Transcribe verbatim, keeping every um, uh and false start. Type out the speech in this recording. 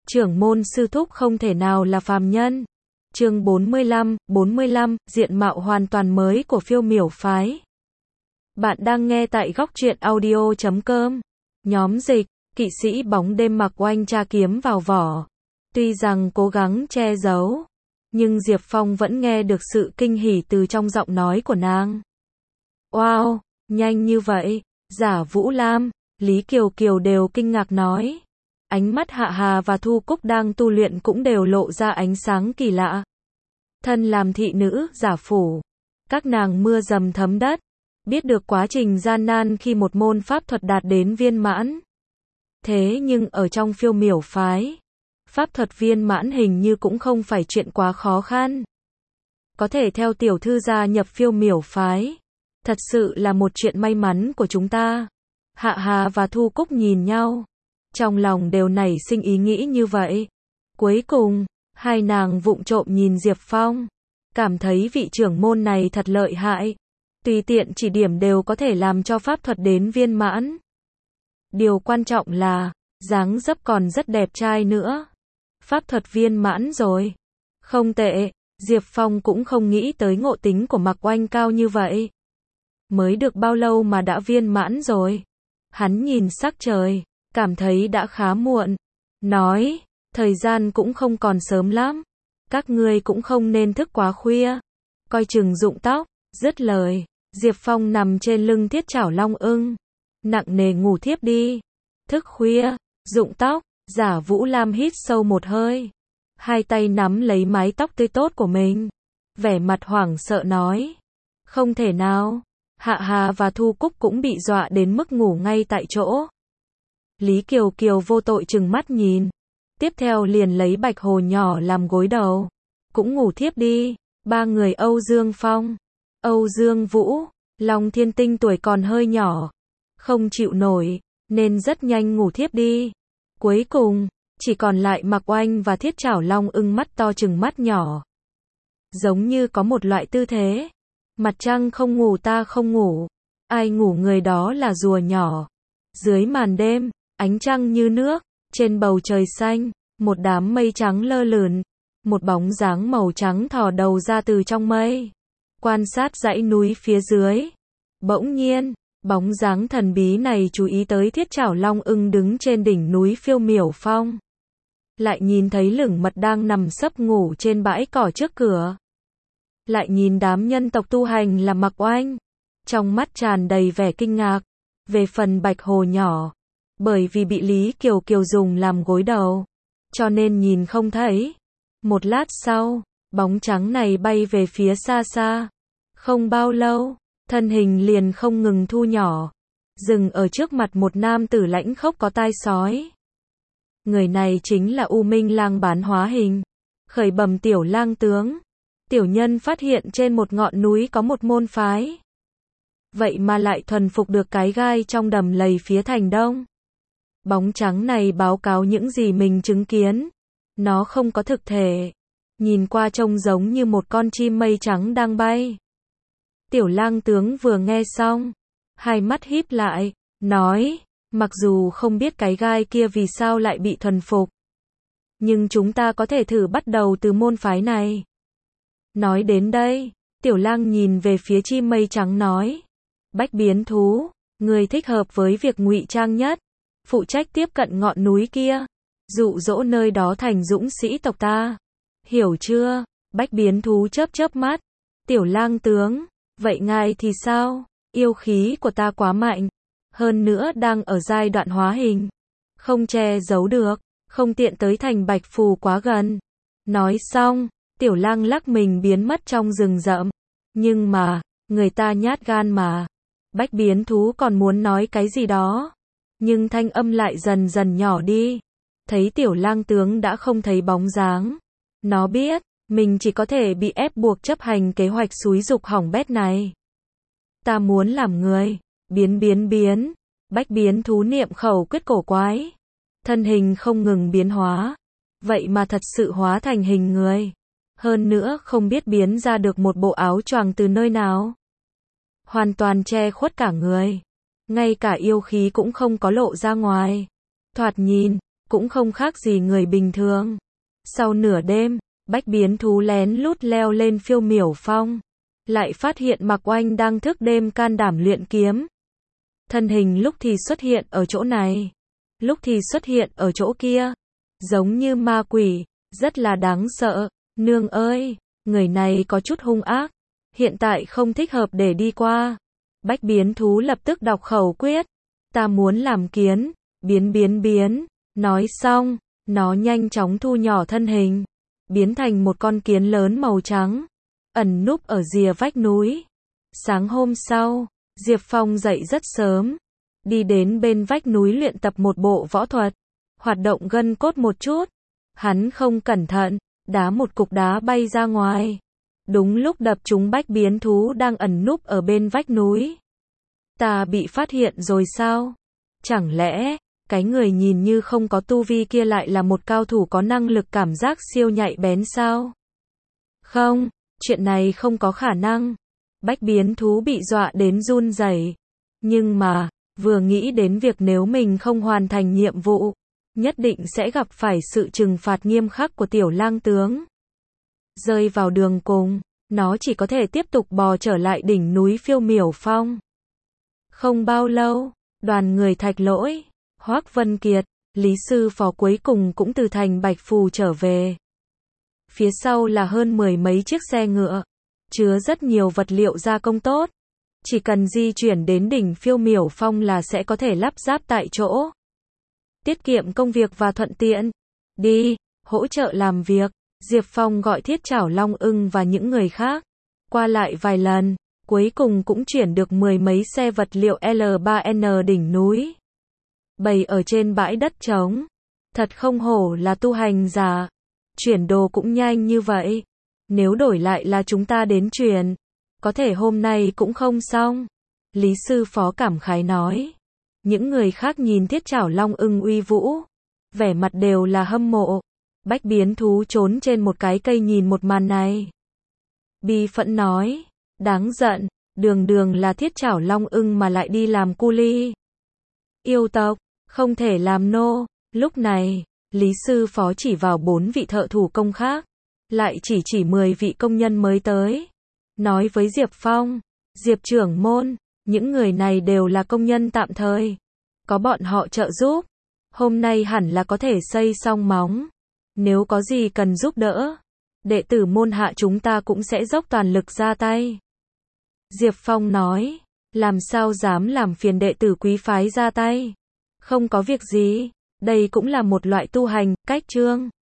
Trưởng môn sư thúc không thể nào là phàm nhân. Chương bốn mươi lăm, bốn mươi lăm, diện mạo hoàn toàn mới của phiêu miểu phái. Bạn đang nghe tại góc truyện audio chấm com. Nhóm dịch, kỵ sĩ bóng đêm mặc oanh tra kiếm vào vỏ. Tuy rằng cố gắng che giấu, nhưng Diệp Phong vẫn nghe được sự kinh hỉ từ trong giọng nói của nàng. Wow, nhanh như vậy, Giả Vũ Lam, Lý Kiều Kiều đều kinh ngạc nói. Ánh mắt Hạ Hà và Thu Cúc đang tu luyện cũng đều lộ ra ánh sáng kỳ lạ. Thân làm thị nữ, giả phủ, các nàng mưa dầm thấm đất, biết được quá trình gian nan khi một môn pháp thuật đạt đến viên mãn. Thế nhưng ở trong phiêu miểu phái, pháp thuật viên mãn hình như cũng không phải chuyện quá khó khăn. Có thể theo tiểu thư gia nhập phiêu miểu phái, thật sự là một chuyện may mắn của chúng ta. Hạ Hà và Thu Cúc nhìn nhau, trong lòng đều nảy sinh ý nghĩ như vậy. Cuối cùng, hai nàng vụng trộm nhìn Diệp Phong, cảm thấy vị trưởng môn này thật lợi hại, tùy tiện chỉ điểm đều có thể làm cho pháp thuật đến viên mãn. Điều quan trọng là, dáng dấp còn rất đẹp trai nữa. Pháp thuật viên mãn rồi. Không tệ, Diệp Phong cũng không nghĩ tới ngộ tính của Mạc Oanh cao như vậy. Mới được bao lâu mà đã viên mãn rồi? Hắn nhìn sắc trời, cảm thấy đã khá muộn. Nói, thời gian cũng không còn sớm lắm. Các ngươi cũng không nên thức quá khuya. Coi chừng rụng tóc. Dứt lời, Diệp Phong nằm trên lưng thiết chảo long ưng. Nặng nề ngủ thiếp đi. Thức khuya, rụng tóc, Giả Vũ Lam hít sâu một hơi. Hai tay nắm lấy mái tóc tươi tốt của mình. Vẻ mặt hoảng sợ nói. Không thể nào. Hạ Hà và Thu Cúc cũng bị dọa đến mức ngủ ngay tại chỗ. Lý Kiều Kiều vô tội trừng mắt nhìn. Tiếp theo liền lấy bạch hồ nhỏ làm gối đầu. Cũng ngủ thiếp đi. Ba người Âu Dương Phong, Âu Dương Vũ, Long Thiên Tinh tuổi còn hơi nhỏ, không chịu nổi, nên rất nhanh ngủ thiếp đi. Cuối cùng, chỉ còn lại Mạc Oanh và thiết chảo long ưng mắt to trừng mắt nhỏ. Giống như có một loại tư thế. Mặt trăng không ngủ ta không ngủ. Ai ngủ người đó là rùa nhỏ. Dưới màn đêm, ánh trăng như nước, trên bầu trời xanh, một đám mây trắng lơ lửng, một bóng dáng màu trắng thò đầu ra từ trong mây, quan sát dãy núi phía dưới. Bỗng nhiên, bóng dáng thần bí này chú ý tới thiết chảo long ưng đứng trên đỉnh núi phiêu miểu phong. Lại nhìn thấy lửng mật đang nằm sấp ngủ trên bãi cỏ trước cửa. Lại nhìn đám nhân tộc tu hành là Mạc Oanh, trong mắt tràn đầy vẻ kinh ngạc. Về phần bạch hồ nhỏ, bởi vì bị Lý Kiều Kiều dùng làm gối đầu, cho nên nhìn không thấy. Một lát sau, bóng trắng này bay về phía xa xa. Không bao lâu, thân hình liền không ngừng thu nhỏ, dừng ở trước mặt một nam tử lãnh khốc có tai sói. Người này chính là U Minh Lang bán hóa hình. Khởi bẩm tiểu lang tướng, tiểu nhân phát hiện trên một ngọn núi có một môn phái. Vậy mà lại thuần phục được cái gai trong đầm lầy phía thành đông. Bóng trắng này báo cáo những gì mình chứng kiến. Nó không có thực thể, nhìn qua trông giống như một con chim mây trắng đang bay. Tiểu lang tướng vừa nghe xong, hai mắt híp lại, nói, mặc dù không biết cái gai kia vì sao lại bị thuần phục, nhưng chúng ta có thể thử bắt đầu từ môn phái này. Nói đến đây, tiểu lang nhìn về phía chim mây trắng nói, Bách biến thú, người thích hợp với việc ngụy trang nhất, phụ trách tiếp cận ngọn núi kia, dụ dỗ nơi đó thành dũng sĩ tộc ta. Hiểu chưa? Bách biến thú chớp chớp mắt. Tiểu lang tướng, vậy ngài thì sao? Yêu khí của ta quá mạnh, hơn nữa đang ở giai đoạn hóa hình, không che giấu được, không tiện tới thành Bạch Phù quá gần. Nói xong, tiểu lang lắc mình biến mất trong rừng rậm. Nhưng mà, người ta nhát gan mà. Bách biến thú còn muốn nói cái gì đó, nhưng thanh âm lại dần dần nhỏ đi. Thấy tiểu lang tướng đã không thấy bóng dáng, nó biết, mình chỉ có thể bị ép buộc chấp hành kế hoạch xúi giục hỏng bét này. Ta muốn làm người, biến biến biến, bách biến thú niệm khẩu quyết cổ quái. Thân hình không ngừng biến hóa, vậy mà thật sự hóa thành hình người. Hơn nữa không biết biến ra được một bộ áo choàng từ nơi nào. Hoàn toàn che khuất cả người, ngay cả yêu khí cũng không có lộ ra ngoài. Thoạt nhìn, cũng không khác gì người bình thường. Sau nửa đêm, Bách Biến Thú lén lút leo lên Phiêu Miểu Phong, lại phát hiện Mạc Oanh đang thức đêm can đảm luyện kiếm. Thân hình lúc thì xuất hiện ở chỗ này, lúc thì xuất hiện ở chỗ kia, giống như ma quỷ, rất là đáng sợ. Nương ơi, người này có chút hung ác, hiện tại không thích hợp để đi qua. Bách Biến Thú lập tức đọc khẩu quyết, ta muốn làm kiến, biến biến biến, nói xong, nó nhanh chóng thu nhỏ thân hình, biến thành một con kiến lớn màu trắng, ẩn núp ở rìa vách núi. Sáng hôm sau, Diệp Phong dậy rất sớm, đi đến bên vách núi luyện tập một bộ võ thuật, hoạt động gân cốt một chút. Hắn không cẩn thận, đá một cục đá bay ra ngoài, đúng lúc đập trúng Bách Biến Thú đang ẩn núp ở bên vách núi. Ta bị phát hiện rồi sao? Chẳng lẽ, cái người nhìn như không có tu vi kia lại là một cao thủ có năng lực cảm giác siêu nhạy bén sao? Không, chuyện này không có khả năng. Bách Biến Thú bị dọa đến run rẩy. Nhưng mà, vừa nghĩ đến việc nếu mình không hoàn thành nhiệm vụ, nhất định sẽ gặp phải sự trừng phạt nghiêm khắc của Tiểu Lang tướng. Rơi vào đường cùng, nó chỉ có thể tiếp tục bò trở lại đỉnh núi Phiêu Miểu Phong. Không bao lâu, đoàn người Thạch Lỗi, Hoắc Vân Kiệt, Lý Sư Phó cuối cùng cũng từ thành Bạch Phù trở về. Phía sau là hơn mười mấy chiếc xe ngựa, chứa rất nhiều vật liệu gia công tốt. Chỉ cần di chuyển đến đỉnh Phiêu Miểu Phong là sẽ có thể lắp ráp tại chỗ. Tiết kiệm công việc và thuận tiện. Đi, hỗ trợ làm việc. Diệp Phong gọi Thiết Trảo Long Ưng và những người khác. Qua lại vài lần, cuối cùng cũng chuyển được mười mấy xe vật liệu L ba N đỉnh núi. Bày ở trên bãi đất trống. Thật không hổ là tu hành giả. Chuyển đồ cũng nhanh như vậy. Nếu đổi lại là chúng ta đến chuyển, có thể hôm nay cũng không xong. Lý Sư Phó cảm khái nói. Những người khác nhìn Thiết Trảo Long Ưng uy vũ, vẻ mặt đều là hâm mộ. Bách Biến Thú trốn trên một cái cây nhìn một màn này. Bi phẫn nói, đáng giận, đường đường là Thiết Trảo Long Ưng mà lại đi làm cu li. Yêu tộc, không thể làm nô. Lúc này, Lý Sư Phó chỉ vào bốn vị thợ thủ công khác, lại chỉ chỉ mười vị công nhân mới tới. Nói với Diệp Phong, Diệp trưởng môn, những người này đều là công nhân tạm thời. Có bọn họ trợ giúp, hôm nay hẳn là có thể xây xong móng. Nếu có gì cần giúp đỡ, đệ tử môn hạ chúng ta cũng sẽ dốc toàn lực ra tay. Diệp Phong nói, làm sao dám làm phiền đệ tử quý phái ra tay. Không có việc gì, đây cũng là một loại tu hành, cách chương.